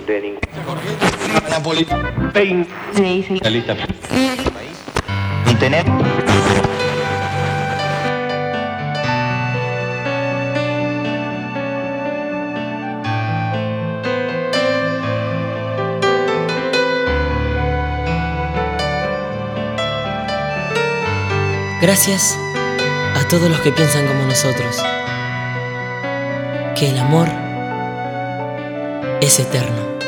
de ningún Internet. Gracias a todos los que piensan como nosotros, que el amor es eterno.